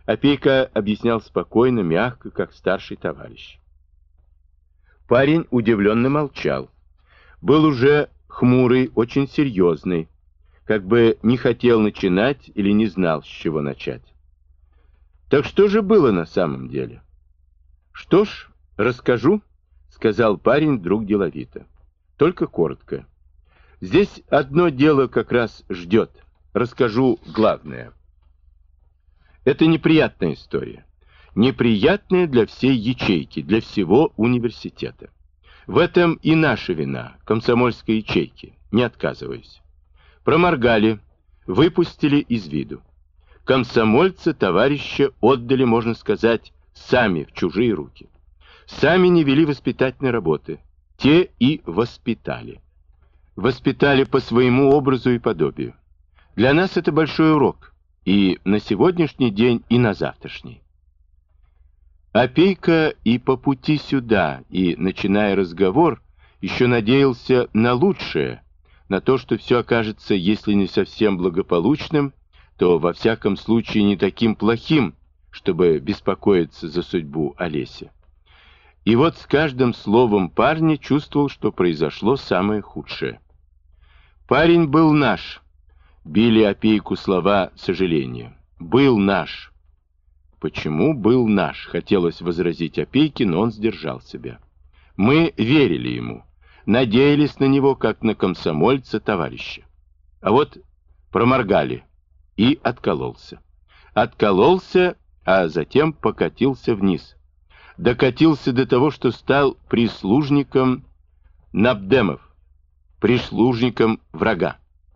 Опейка объяснял спокойно, мягко, как старший товарищ. Парень удивленно молчал. Был уже хмурый, очень серьезный, как бы не хотел начинать или не знал, с чего начать. Так что же было на самом деле? Что ж, расскажу, сказал парень вдруг деловито. Только коротко. Здесь одно дело как раз ждет. Расскажу главное. Это неприятная история. Неприятная для всей ячейки, для всего университета. В этом и наша вина, комсомольской ячейки, не отказываюсь. Проморгали, выпустили из виду. Комсомольца товарища отдали, можно сказать, сами в чужие руки. Сами не вели воспитательной работы. Те и воспитали. Воспитали по своему образу и подобию. Для нас это большой урок. И на сегодняшний день, и на завтрашний. Опейка и по пути сюда, и, начиная разговор, еще надеялся на лучшее, на то, что все окажется, если не совсем благополучным, то во всяком случае не таким плохим, чтобы беспокоиться за судьбу Олеси. И вот с каждым словом парня чувствовал, что произошло самое худшее. Парень был наш. Били Опейку слова сожаления. Был наш. Почему был наш? Хотелось возразить Опейке, но он сдержал себя. Мы верили ему, надеялись на него, как на комсомольца товарища. А вот проморгали и откололся. Откололся, а затем покатился вниз. Докатился до того, что стал прислужником Набдемов, прислужником врага.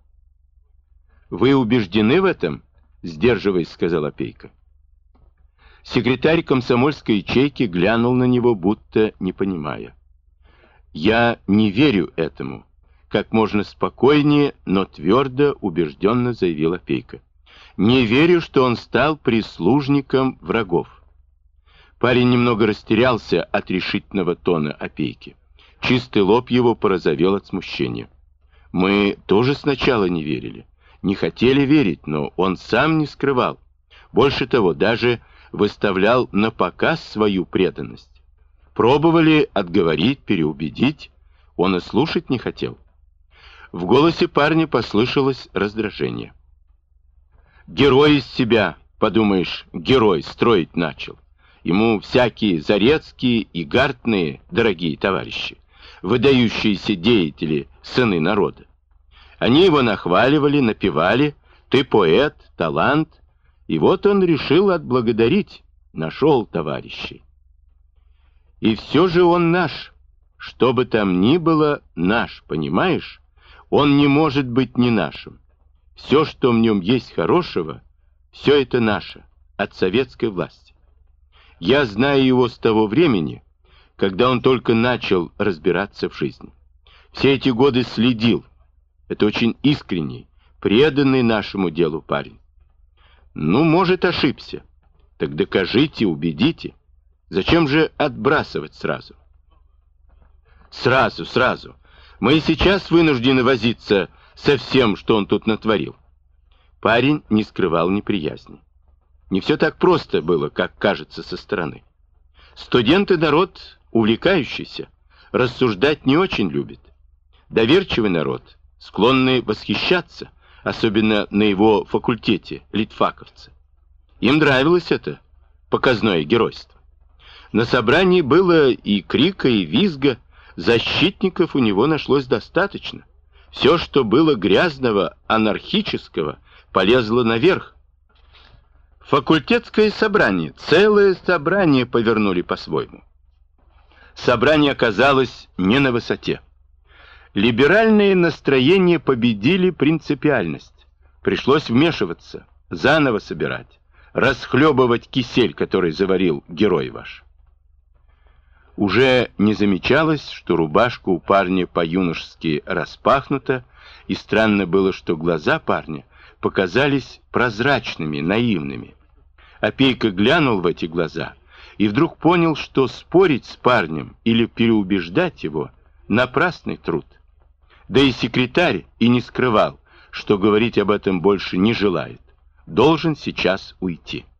«Вы убеждены в этом?» — сдерживаясь, сказал Опейка. Секретарь комсомольской ячейки глянул на него, будто не понимая. «Я не верю этому», — как можно спокойнее, но твердо, убежденно заявил Опейка. «Не верю, что он стал прислужником врагов». Парень немного растерялся от решительного тона Опейки. Чистый лоб его порозовел от смущения. «Мы тоже сначала не верили. Не хотели верить, но он сам не скрывал. Больше того, даже выставлял на показ свою преданность. Пробовали отговорить, переубедить. Он и слушать не хотел». В голосе парня послышалось раздражение. «Герой из себя, подумаешь, герой строить начал. Ему всякие Зарецкие и Гартные, дорогие товарищи, выдающиеся деятели, сыны народа. Они его нахваливали, напевали, ты поэт, талант, и вот он решил отблагодарить, нашел товарищей. И все же он наш, что бы там ни было, наш, понимаешь? Он не может быть не нашим. Все, что в нем есть хорошего, все это наше, от советской власти. Я знаю его с того времени, когда он только начал разбираться в жизни. Все эти годы следил. Это очень искренний, преданный нашему делу парень. Ну, может, ошибся. Так докажите, убедите. Зачем же отбрасывать сразу? Сразу. Мы и сейчас вынуждены возиться со всем, что он тут натворил. Парень не скрывал неприязни. Не все так просто было, как кажется со стороны. Студенты народ увлекающийся, рассуждать не очень любит. Доверчивый народ, склонный восхищаться, особенно на его факультете, литфаковцы. Им нравилось это показное геройство. На собрании было и крика, и визга, защитников у него нашлось достаточно. Все, что было грязного, анархического, полезло наверх. Факультетское собрание, целое собрание повернули по-своему. Собрание оказалось не на высоте. Либеральные настроения победили принципиальность. Пришлось вмешиваться, заново собирать, расхлебывать кисель, который заварил герой ваш. Уже не замечалось, что рубашка у парня по-юношески распахнута, и странно было, что глаза парня показались прозрачными, наивными. Опейка глянул в эти глаза и вдруг понял, что спорить с парнем или переубеждать его — напрасный труд. Да и секретарь и не скрывал, что говорить об этом больше не желает. Должен сейчас уйти.